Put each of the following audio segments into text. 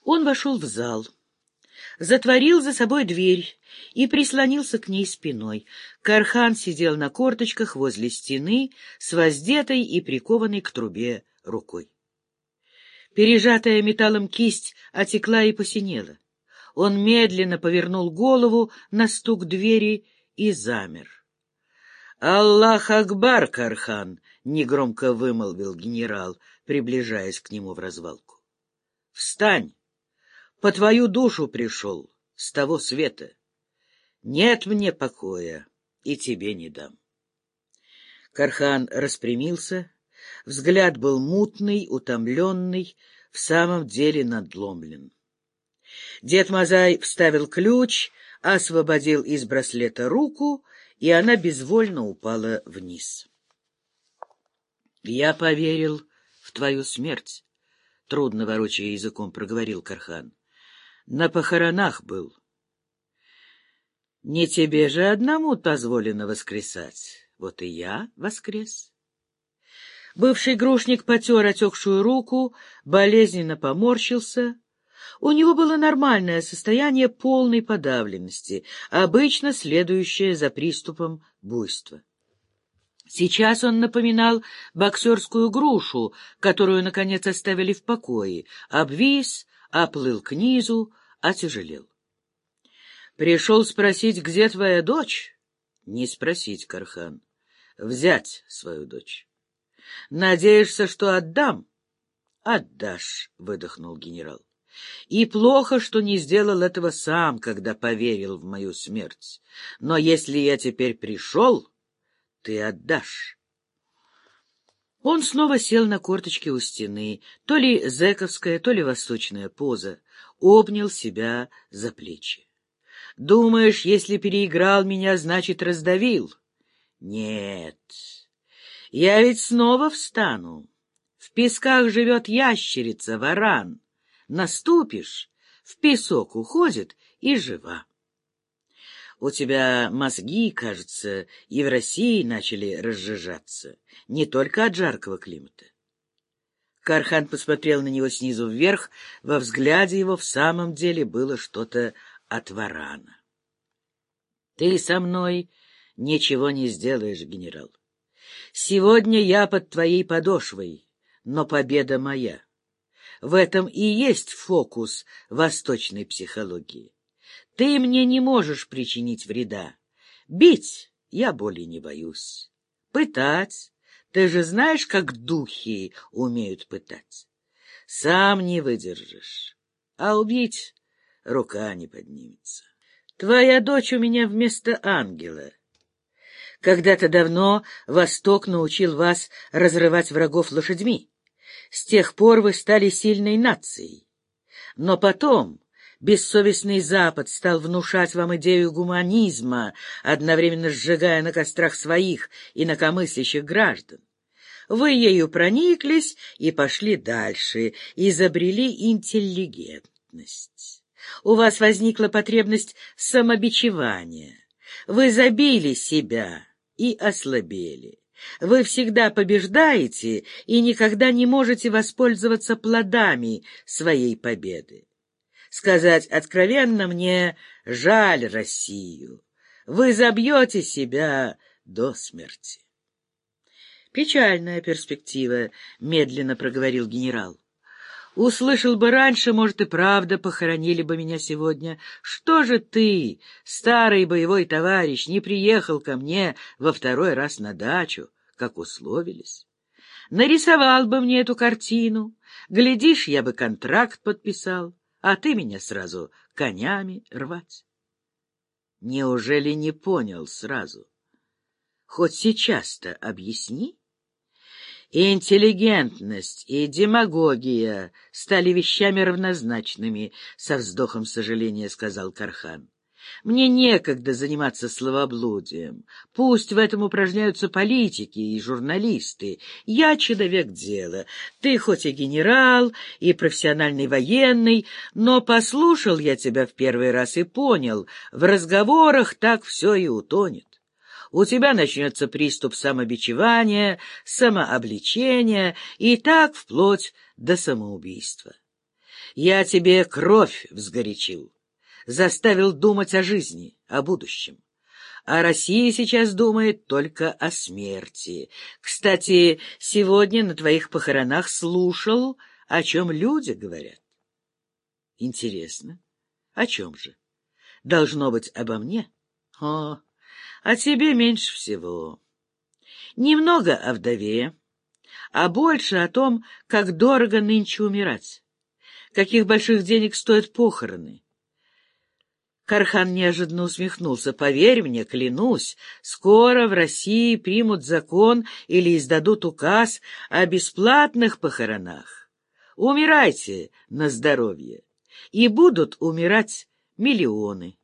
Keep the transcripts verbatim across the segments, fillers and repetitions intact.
Он вошел в зал, затворил за собой дверь и прислонился к ней спиной. Кархан сидел на корточках возле стены с воздетой и прикованной к трубе рукой. Пережатая металлом кисть отекла и посинела. Он медленно повернул голову на стук двери и замер. «Аллах Акбар, Кархан!» — негромко вымолвил генерал, приближаясь к нему в развалку. «Встань! По твою душу пришел, с того света. Нет мне покоя, и тебе не дам». Кархан распрямился. Взгляд был мутный, утомленный, в самом деле надломлен. Дед Мазай вставил ключ, освободил из браслета руку, и она безвольно упала вниз. «Я поверил в твою смерть», — трудно ворочая языком проговорил Кархан. «На похоронах был. Не тебе же одному позволено воскресать. Вот и я воскрес». Бывший грушник потер отекшую руку, болезненно поморщился. У него было нормальное состояние полной подавленности, обычно следующее за приступом буйства. Сейчас он напоминал боксерскую грушу, которую, наконец, оставили в покое, обвис, оплыл к низу, отяжелел. «Пришел спросить, где твоя дочь?» «Не спросить, Кархан, взять свою дочь». «Надеешься, что отдам?» «Отдашь», — выдохнул генерал. «И плохо, что не сделал этого сам, когда поверил в мою смерть. Но если я теперь пришел, ты отдашь». Он снова сел на корточки у стены, то ли зэковская, то ли восточная поза, обнял себя за плечи. «Думаешь, если переиграл меня, значит, раздавил?» «Нет». Я ведь снова встану. В песках живет ящерица, варан. Наступишь, в песок уходит и жива. У тебя мозги, кажется, и в России начали разжижаться, не только от жаркого климата. Кархан посмотрел на него снизу вверх, во взгляде его в самом деле было что-то от варана. Ты со мной ничего не сделаешь, генерал. Сегодня я под твоей подошвой, но победа моя. В этом и есть фокус восточной психологии. Ты мне не можешь причинить вреда. Бить я боли не боюсь. Пытать, ты же знаешь, как духи умеют пытать. Сам не выдержишь, а убить рука не поднимется. Твоя дочь у меня вместо ангела. Когда-то давно Восток научил вас разрывать врагов лошадьми. С тех пор вы стали сильной нацией. Но потом бессовестный Запад стал внушать вам идею гуманизма, одновременно сжигая на кострах своих инакомыслящих граждан. Вы ею прониклись и пошли дальше, изобрели интеллигентность. У вас возникла потребность самобичевания. Вы забили себя и ослабели. Вы всегда побеждаете и никогда не можете воспользоваться плодами своей победы. Сказать откровенно, мне жаль Россию. Вы забьете себя до смерти. Печальная перспектива, — медленно проговорил генерал. Услышал бы раньше, может, и правда похоронили бы меня сегодня. Что же ты, старый боевой товарищ, не приехал ко мне во второй раз на дачу, как условились? Нарисовал бы мне эту картину. Глядишь, я бы контракт подписал, а ты меня сразу конями рвать. Неужели не понял сразу? Хоть сейчас-то объясни. Интеллигентность и демагогия стали вещами равнозначными, — со вздохом сожаления сказал Кархан. Мне некогда заниматься словоблудием. Пусть в этом упражняются политики и журналисты. Я человек дела. Ты хоть и генерал, и профессиональный военный, но послушал я тебя в первый раз и понял, в разговорах так все и утонет. У тебя начнется приступ самобичевания, самообличения, и так вплоть до самоубийства. Я тебе кровь взгорячил, заставил думать о жизни, о будущем. А Россия сейчас думает только о смерти. Кстати, сегодня на твоих похоронах слушал, о чем люди говорят. Интересно, о чем же? Должно быть, обо мне? О, о тебе меньше всего. Немного о вдове, а больше о том, как дорого нынче умирать, каких больших денег стоят похороны. Кархан неожиданно усмехнулся. «Поверь мне, клянусь, скоро в России примут закон или издадут указ о бесплатных похоронах. Умирайте на здоровье, и будут умирать миллионы».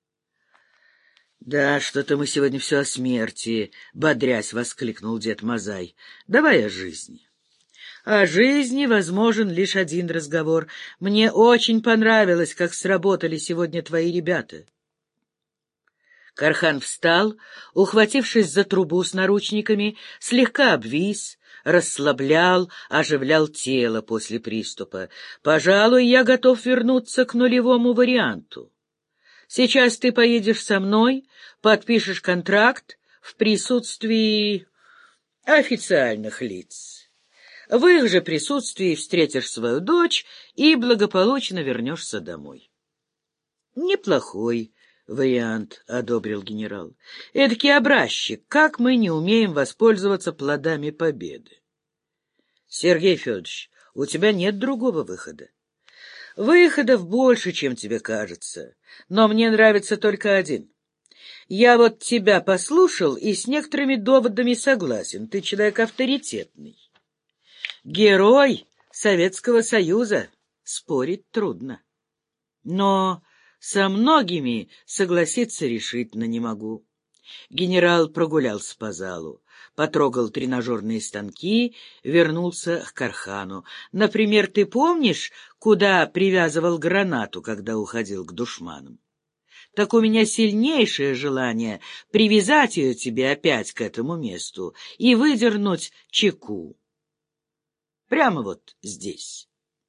«Да, что-то мы сегодня все о смерти», — бодрясь воскликнул дед Мазай. «Давай о жизни». О жизни возможен лишь один разговор. Мне очень понравилось, как сработали сегодня твои ребята. Кархан встал, ухватившись за трубу с наручниками, слегка обвис, расслаблял, оживлял тело после приступа. Пожалуй, я готов вернуться к нулевому варианту. Сейчас ты поедешь со мной, подпишешь контракт в присутствии официальных лиц. В их же присутствии встретишь свою дочь и благополучно вернешься домой. — Неплохой вариант, — одобрил генерал. — Эдакий образчик, как мы не умеем воспользоваться плодами победы. — Сергей Федорович, у тебя нет другого выхода. Выходов больше, чем тебе кажется, но мне нравится только один. Я вот тебя послушал и с некоторыми доводами согласен. Ты человек авторитетный. Герой Советского Союза. Спорить трудно. Но со многими согласиться решительно не могу. Генерал прогулялся по залу, потрогал тренажерные станки, вернулся к Кархану. Например, ты помнишь, куда привязывал гранату, когда уходил к душманам? Так у меня сильнейшее желание привязать ее тебе опять к этому месту и выдернуть чеку. Прямо вот здесь.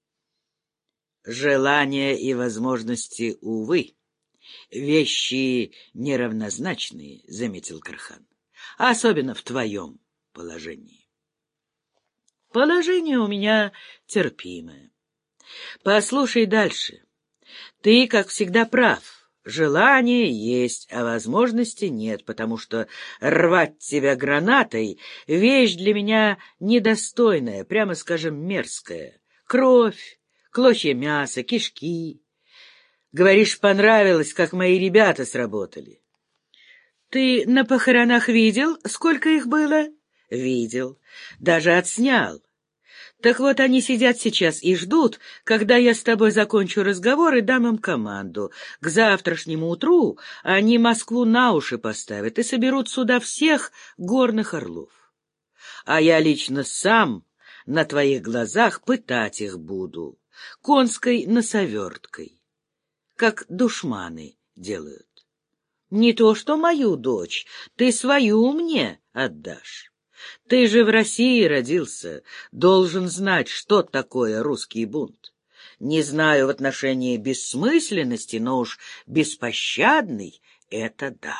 Желания и возможности, увы, вещи неравнозначные, — заметил Кархан, — особенно в твоем положении. Положение у меня терпимое. Послушай дальше. Ты, как всегда, прав. Желание есть, а возможности нет, потому что рвать тебя гранатой — вещь для меня недостойная, прямо скажем, мерзкая. Кровь, клочья мяса, кишки. Говоришь, понравилось, как мои ребята сработали. Ты на похоронах видел, сколько их было? Видел. Даже отснял. Так вот, они сидят сейчас и ждут, когда я с тобой закончу разговор и дам им команду. К завтрашнему утру они Москву на уши поставят и соберут сюда всех горных орлов. А я лично сам на твоих глазах пытать их буду, конской носоверткой, как душманы делают. Не то что мою дочь, ты свою мне отдашь. Ты же в России родился, должен знать, что такое русский бунт. Не знаю в отношении бессмысленности, но уж беспощадный — это да.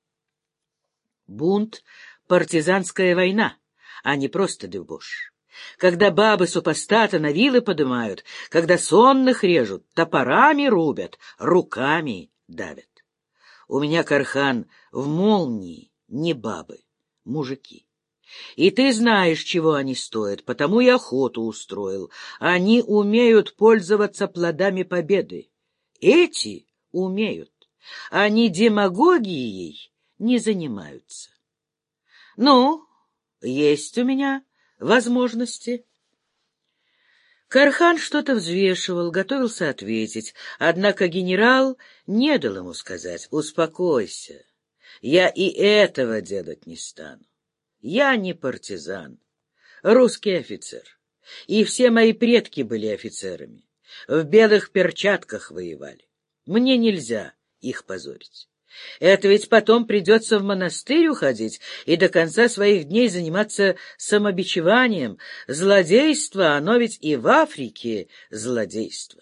Бунт — партизанская война, а не просто дебош. Когда бабы-супостата на вилы подымают, когда сонных режут, топорами рубят, руками давят. У меня, Кархан, в молнии не бабы, мужики. И ты знаешь, чего они стоят, потому и охоту устроил. Они умеют пользоваться плодами победы. Эти умеют. Они демагогией не занимаются. Ну, есть у меня возможности. Кархан что-то взвешивал, готовился ответить, однако генерал не дал ему сказать: «Успокойся, я и этого делать не стану. Я не партизан, русский офицер, и все мои предки были офицерами, в белых перчатках воевали. Мне нельзя их позорить. Это ведь потом придется в монастырь уходить и до конца своих дней заниматься самобичеванием. Злодейство, оно ведь и в Африке злодейство.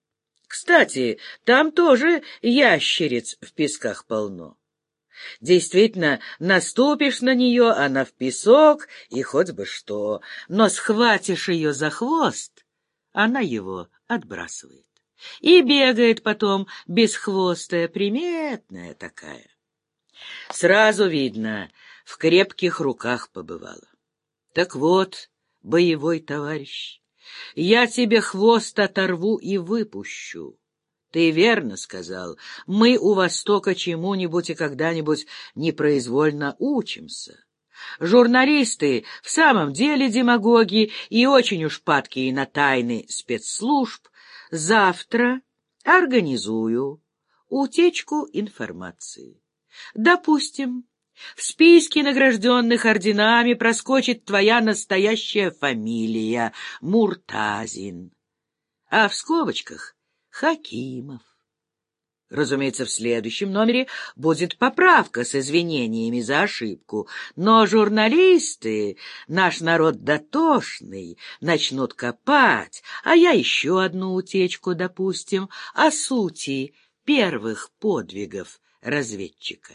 Кстати, там тоже ящериц в песках полно. Действительно, наступишь на нее, она в песок, и хоть бы что, но схватишь ее за хвост, она его отбрасывает. И бегает потом бесхвостая, приметная такая. Сразу видно, в крепких руках побывала. Так вот, боевой товарищ, я тебе хвост оторву и выпущу. Ты верно сказал, мы у Востока чему-нибудь и когда-нибудь непроизвольно учимся. Журналисты в самом деле демагоги и очень уж падкие на тайны спецслужб. Завтра организую утечку информации. Допустим, в списке награжденных орденами проскочит твоя настоящая фамилия — Муртазин, а в скобочках — Хакимов. Разумеется, в следующем номере будет поправка с извинениями за ошибку, но журналисты, наш народ дотошный, начнут копать, а я еще одну утечку, допустим, о сути первых подвигов разведчика.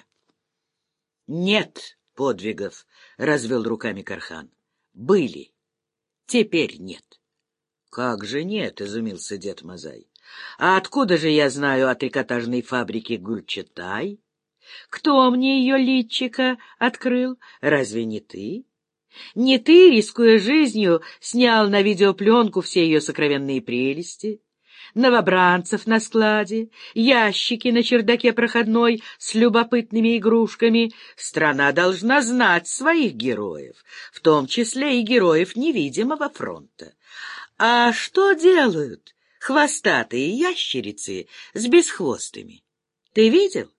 — Нет подвигов, — развел руками Кархан. — Были. Теперь нет. — Как же нет? — изумился дед Мазай. — А откуда же я знаю о трикотажной фабрике Гюльчатай? Кто мне ее личико открыл? Разве не ты? Не ты, рискуя жизнью, снял на видеопленку все ее сокровенные прелести? Новобранцев на складе, ящики на чердаке проходной с любопытными игрушками. Страна должна знать своих героев, в том числе и героев невидимого фронта. А что делают хвостатые ящерицы с бесхвостыми? Ты видел?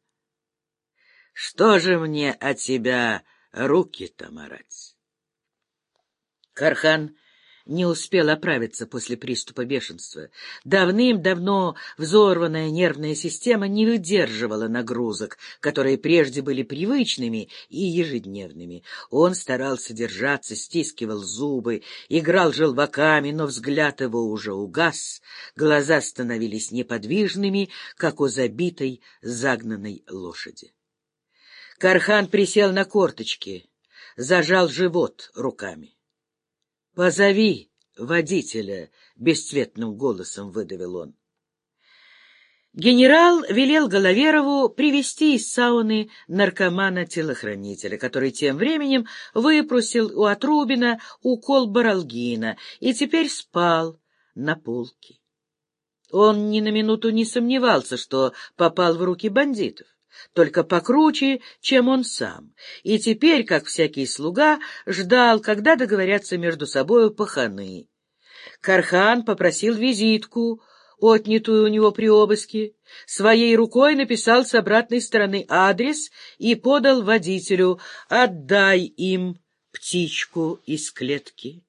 Что же мне от тебя руки-то марать? Кархан не успел оправиться после приступа бешенства. Давным-давно взорванная нервная система не выдерживала нагрузок, которые прежде были привычными и ежедневными. Он старался держаться, стискивал зубы, играл желваками, но взгляд его уже угас, глаза становились неподвижными, как у забитой, загнанной лошади. Кархан присел на корточки, зажал живот руками. — Позови водителя, — бесцветным голосом выдавил он. Генерал велел Головерову привезти из сауны наркомана-телохранителя, который тем временем выпросил у Отрубина укол баралгина и теперь спал на полке. Он ни на минуту не сомневался, что попал в руки бандитов, только покруче, чем он сам, и теперь, как всякий слуга, ждал, когда договорятся между собою паханы. Кархан попросил визитку, отнятую у него при обыске, своей рукой написал с обратной стороны адрес и подал водителю: «Отдай им птичку из клетки».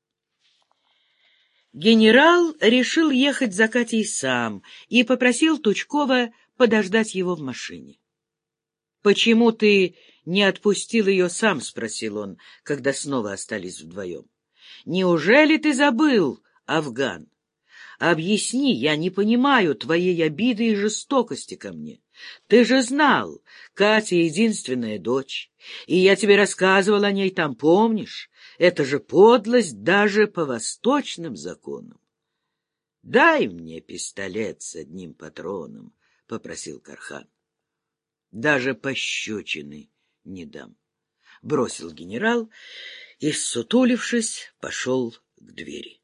Генерал решил ехать за Катей сам и попросил Тучкова подождать его в машине. — Почему ты не отпустил ее сам? — спросил он, когда снова остались вдвоем. — Неужели ты забыл, Афган? Объясни, я не понимаю твоей обиды и жестокости ко мне. Ты же знал, Катя единственная дочь, и я тебе рассказывал о ней там, помнишь? Это же подлость даже по восточным законам. — Дай мне пистолет с одним патроном, — попросил Кархан. — Даже пощечины не дам, — бросил генерал и, ссутулившись, пошел к двери.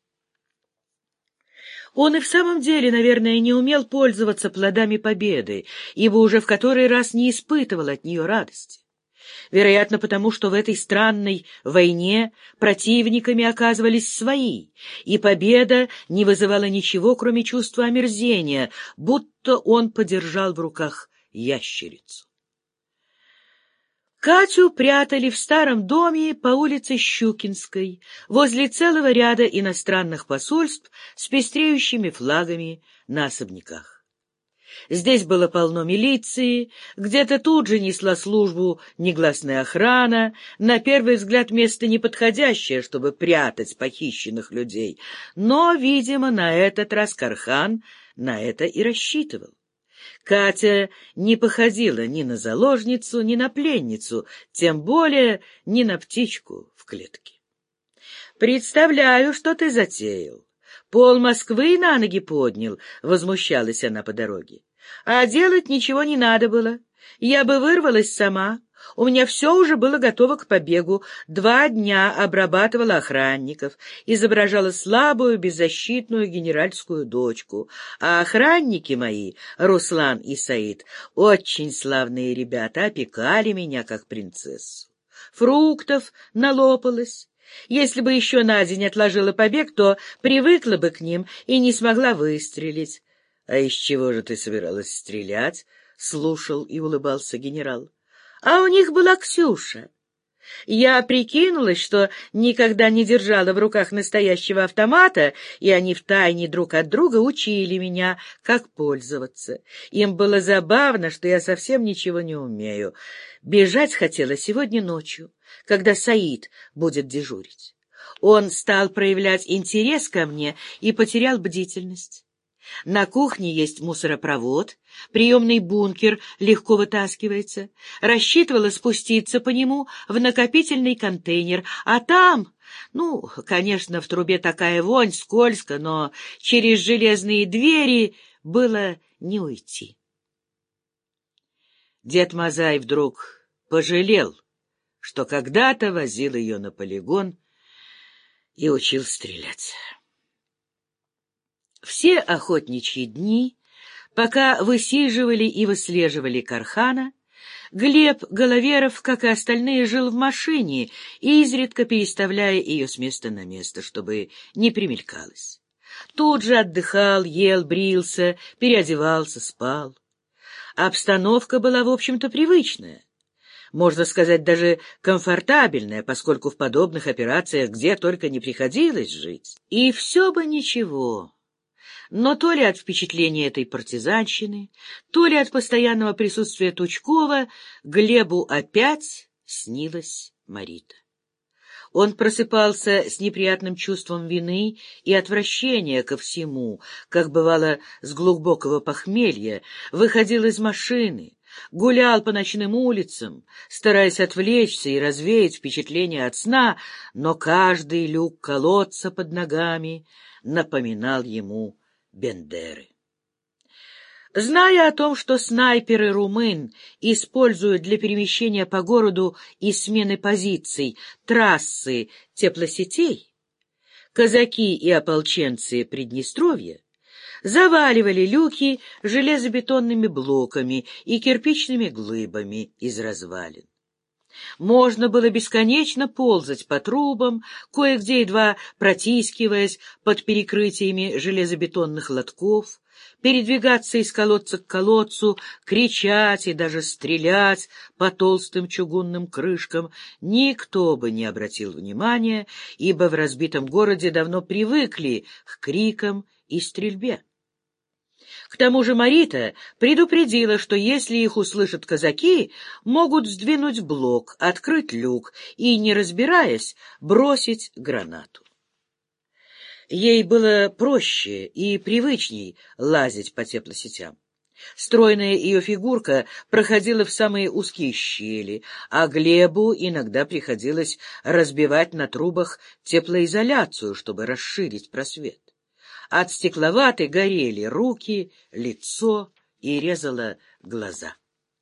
Он и в самом деле, наверное, не умел пользоваться плодами победы, ибо уже в который раз не испытывал от нее радости. Вероятно, потому что в этой странной войне противниками оказывались свои, и победа не вызывала ничего, кроме чувства омерзения, будто он подержал в руках ящерицу. Катю прятали в старом доме по улице Щукинской, возле целого ряда иностранных посольств с пестреющими флагами на особняках. Здесь было полно милиции, где-то тут же несла службу негласная охрана, на первый взгляд место неподходящее, чтобы прятать похищенных людей. Но, видимо, на этот раз Кархан на это и рассчитывал. Катя не походила ни на заложницу, ни на пленницу, тем более ни на птичку в клетке. «Представляю, что ты затеял. Пол Москвы на ноги поднял», — возмущалась она по дороге. «А делать ничего не надо было. Я бы вырвалась сама. У меня все уже было готово к побегу. Два дня обрабатывала охранников, изображала слабую, беззащитную генеральскую дочку. А охранники мои, Руслан и Саид, очень славные ребята, опекали меня как принцессу. Фруктов налопалась. Если бы еще на день отложила побег, то привыкла бы к ним и не смогла выстрелить». «А из чего же ты собиралась стрелять?» — слушал и улыбался генерал. «А у них была Ксюша. Я прикинулась, что никогда не держала в руках настоящего автомата, и они втайне друг от друга учили меня, как пользоваться. Им было забавно, что я совсем ничего не умею. Бежать хотела сегодня ночью, когда Саид будет дежурить. Он стал проявлять интерес ко мне и потерял бдительность. На кухне есть мусоропровод, приемный бункер легко вытаскивается. Рассчитывала спуститься по нему в накопительный контейнер, а там, ну, конечно, в трубе такая вонь, скользко, но через железные двери было не уйти». Дед Мазай вдруг пожалел, что когда-то возил ее на полигон и учил стрелять. Все охотничьи дни, пока высиживали и выслеживали Кархана, Глеб Головеров, как и остальные, жил в машине, изредка переставляя ее с места на место, чтобы не примелькалась. Тут же отдыхал, ел, брился, переодевался, спал. Обстановка была, в общем-то, привычная. Можно сказать, даже комфортабельная, поскольку в подобных операциях где только не приходилось жить. И все бы ничего. Но то ли от впечатления этой партизанщины, то ли от постоянного присутствия Тучкова Глебу опять снилась Марита. Он просыпался с неприятным чувством вины и отвращения ко всему, как бывало с глубокого похмелья, выходил из машины, гулял по ночным улицам, стараясь отвлечься и развеять впечатление от сна, но каждый люк колодца под ногами напоминал ему Бендеры. Зная о том, что снайперы-румын используют для перемещения по городу и смены позиций трассы теплосетей, казаки и ополченцы Приднестровья заваливали люки железобетонными блоками и кирпичными глыбами из развалин. Можно было бесконечно ползать по трубам, кое-где едва протискиваясь под перекрытиями железобетонных лотков, передвигаться из колодца к колодцу, кричать и даже стрелять по толстым чугунным крышкам. Никто бы не обратил внимания, ибо в разбитом городе давно привыкли к крикам и стрельбе. К тому же Марита предупредила, что если их услышат казаки, могут сдвинуть блок, открыть люк и, не разбираясь, бросить гранату. Ей было проще и привычней лазить по теплосетям. Стройная ее фигурка проходила в самые узкие щели, а Глебу иногда приходилось разбивать на трубах теплоизоляцию, чтобы расширить просвет. От стекловатой горели руки, лицо и резало глаза.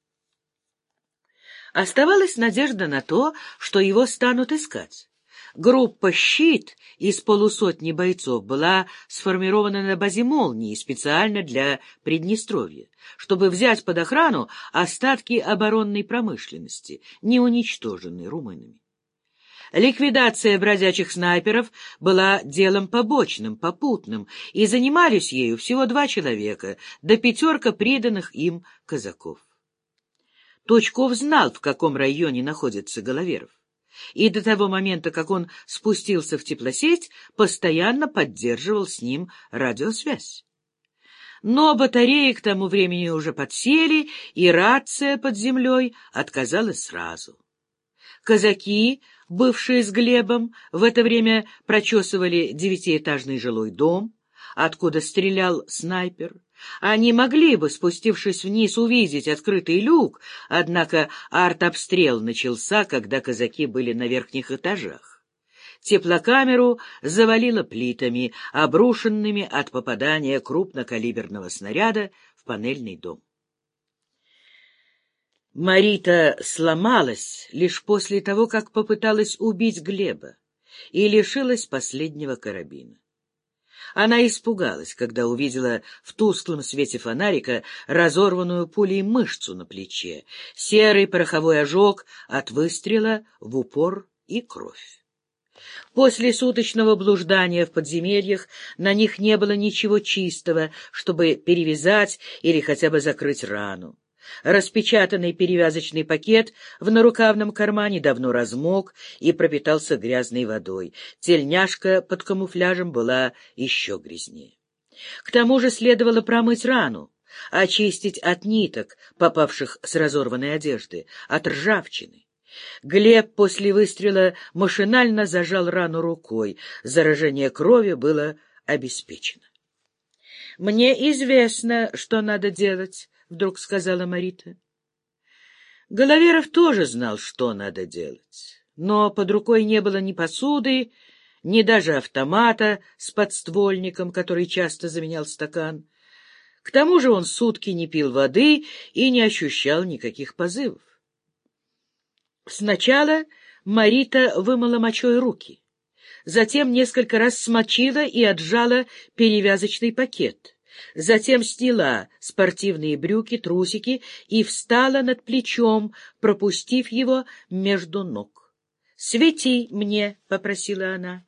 Оставалась надежда на то, что его станут искать. Группа «Щит» из полусотни бойцов была сформирована на базе «Молнии» специально для Приднестровья, чтобы взять под охрану остатки оборонной промышленности, не уничтоженной румынами. Ликвидация бродячих снайперов была делом побочным, попутным, и занимались ею всего два человека, да пятерка приданных им казаков. Тучков знал, в каком районе находится Головеров, и до того момента, как он спустился в теплосеть, постоянно поддерживал с ним радиосвязь. Но батареи к тому времени уже подсели, и рация под землей отказалась сразу. Казаки, бывшие с Глебом, в это время прочесывали девятиэтажный жилой дом, откуда стрелял снайпер. Они могли бы, спустившись вниз, увидеть открытый люк, однако артобстрел начался, когда казаки были на верхних этажах. Теплокамеру завалило плитами, обрушенными от попадания крупнокалиберного снаряда в панельный дом. Марита сломалась лишь после того, как попыталась убить Глеба, и лишилась последнего карабина. Она испугалась, когда увидела в тусклом свете фонарика разорванную пулей мышцу на плече, серый пороховой ожог от выстрела в упор и кровь. После суточного блуждания в подземельях на них не было ничего чистого, чтобы перевязать или хотя бы закрыть рану. Распечатанный перевязочный пакет в нарукавном кармане давно размок и пропитался грязной водой. Тельняшка под камуфляжем была еще грязнее. К тому же следовало промыть рану, очистить от ниток, попавших с разорванной одежды, от ржавчины. Глеб после выстрела машинально зажал рану рукой. Заражение крови было обеспечено. — Мне известно, что надо делать, — вдруг сказала Марита. Головеров тоже знал, что надо делать, но под рукой не было ни посуды, ни даже автомата с подствольником, который часто заменял стакан. К тому же он сутки не пил воды и не ощущал никаких позывов. Сначала Марита вымыла мочой руки, затем несколько раз смочила и отжала перевязочный пакет, затем сняла спортивные брюки, трусики и встала над плечом, пропустив его между ног. — Свети мне, — попросила она.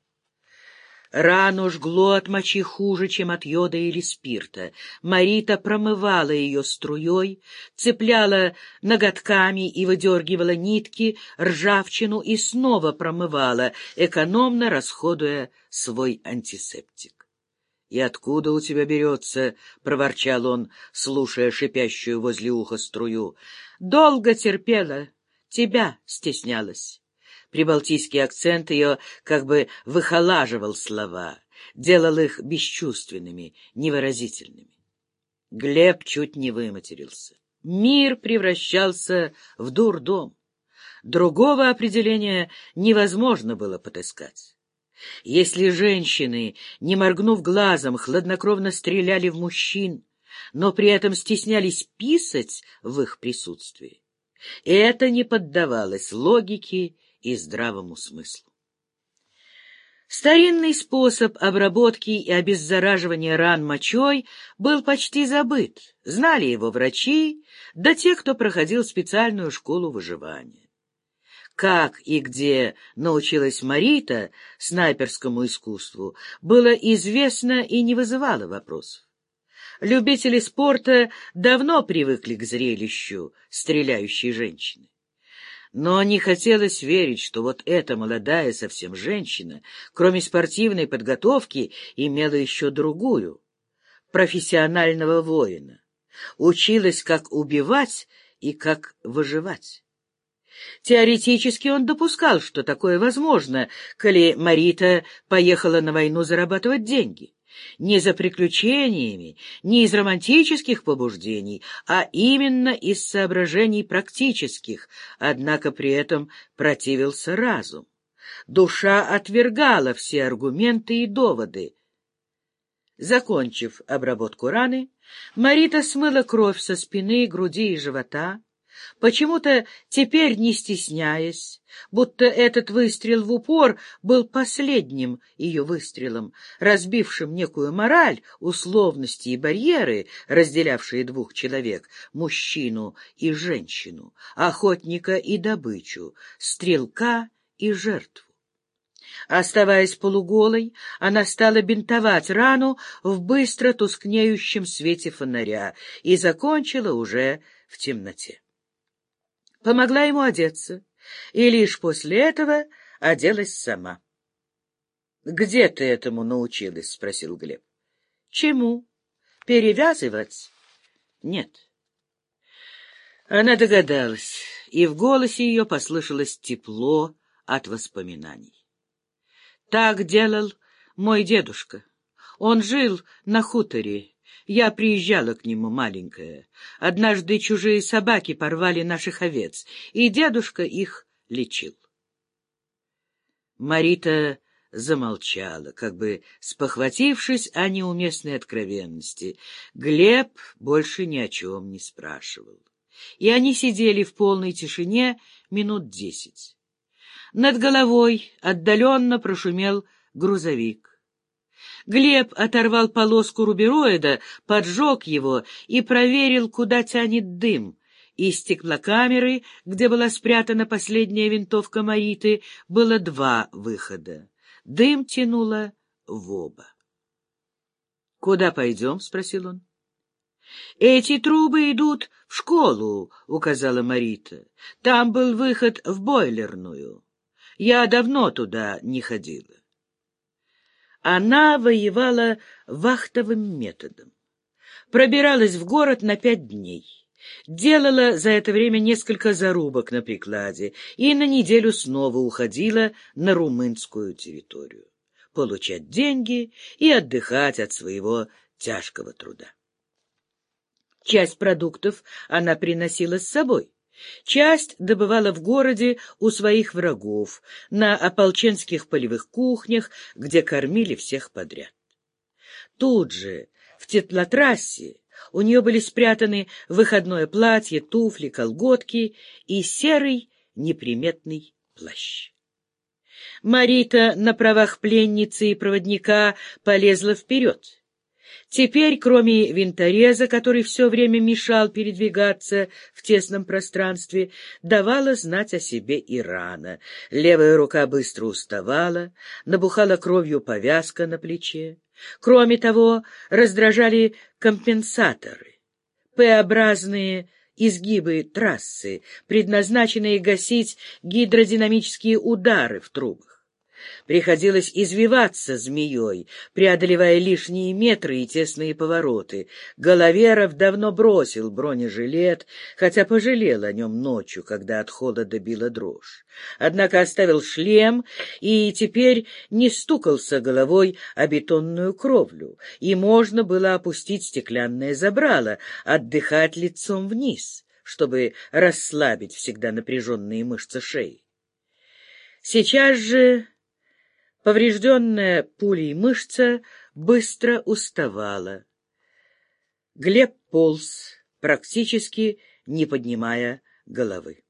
Рану жгло от мочи хуже, чем от йода или спирта. Марита промывала ее струей, цепляла ноготками и выдергивала нитки, ржавчину и снова промывала, экономно расходуя свой антисептик. — И откуда у тебя берется? — проворчал он, слушая шипящую возле уха струю. — Долго терпела, тебя стеснялась. Прибалтийский акцент ее как бы выхолаживал слова, делал их бесчувственными, невыразительными. Глеб чуть не выматерился. Мир превращался в дурдом. Другого определения невозможно было подыскать. Если женщины, не моргнув глазом, хладнокровно стреляли в мужчин, но при этом стеснялись писать в их присутствии, это не поддавалось логике и здравому смыслу. Старинный способ обработки и обеззараживания ран мочой был почти забыт, знали его врачи, да те, кто проходил специальную школу выживания. Как и где научилась Марита снайперскому искусству, было известно и не вызывало вопросов. Любители спорта давно привыкли к зрелищу стреляющей женщины. Но не хотелось верить, что вот эта молодая совсем женщина, кроме спортивной подготовки, имела еще другую, профессионального воина, училась, как убивать и как выживать. Теоретически он допускал, что такое возможно, коли Марита поехала на войну зарабатывать деньги. Не за приключениями, не из романтических побуждений, а именно из соображений практических, однако при этом противился разум. Душа отвергала все аргументы и доводы. Закончив обработку раны, Марита смыла кровь со спины, груди и живота, почему-то теперь не стесняясь, будто этот выстрел в упор был последним ее выстрелом, разбившим некую мораль, условности и барьеры, разделявшие двух человек, мужчину и женщину, охотника и добычу, стрелка и жертву. Оставаясь полуголой, она стала бинтовать рану в быстро тускнеющем свете фонаря и закончила уже в темноте. Помогла ему одеться, и лишь после этого оделась сама. — Где ты этому научилась? — спросил Глеб. — Чему? Перевязывать? Нет. Она догадалась, и в голосе ее послышалось тепло от воспоминаний. Так делал мой дедушка. Он жил на хуторе. Я приезжала к нему маленькая. Однажды чужие собаки порвали наших овец, и дедушка их лечил. Марита замолчала, как бы спохватившись о неуместной откровенности. Глеб больше ни о чем не спрашивал. И они сидели в полной тишине минут десять. Над головой отдаленно прошумел грузовик. Глеб оторвал полоску рубероида, поджег его и проверил, куда тянет дым. Из стеклокамеры, где была спрятана последняя винтовка Мариты, было два выхода. Дым тянуло в оба. — Куда пойдем? — спросил он. — Эти трубы идут в школу, — указала Марита. — Там был выход в бойлерную. Я давно туда не ходила. Она воевала вахтовым методом. Пробиралась в город на пять дней. Делала за это время несколько зарубок на прикладе и на неделю снова уходила на румынскую территорию. Получать деньги и отдыхать от своего тяжкого труда. Часть продуктов она приносила с собой. Часть добывала в городе у своих врагов, на ополченских полевых кухнях, где кормили всех подряд. Тут же, в теплотрассе, у нее были спрятаны выходное платье, туфли, колготки и серый неприметный плащ. Марита на правах пленницы и проводника полезла вперед. Теперь, кроме винтореза, который все время мешал передвигаться в тесном пространстве, давала знать о себе и рана. Левая рука быстро уставала, набухала кровью повязка на плече. Кроме того, раздражали компенсаторы, П-образные изгибы трассы, предназначенные гасить гидродинамические удары в трубах. Приходилось извиваться змеей, преодолевая лишние метры и тесные повороты. Головеров давно бросил бронежилет, хотя пожалел о нем ночью, когда от холода била дрожь. Однако оставил шлем и теперь не стукался головой о бетонную кровлю, и можно было опустить стеклянное забрало, отдыхать лицом вниз, чтобы расслабить всегда напряженные мышцы шеи. Сейчас же поврежденная пулей мышца быстро уставала. Глеб полз, практически не поднимая головы.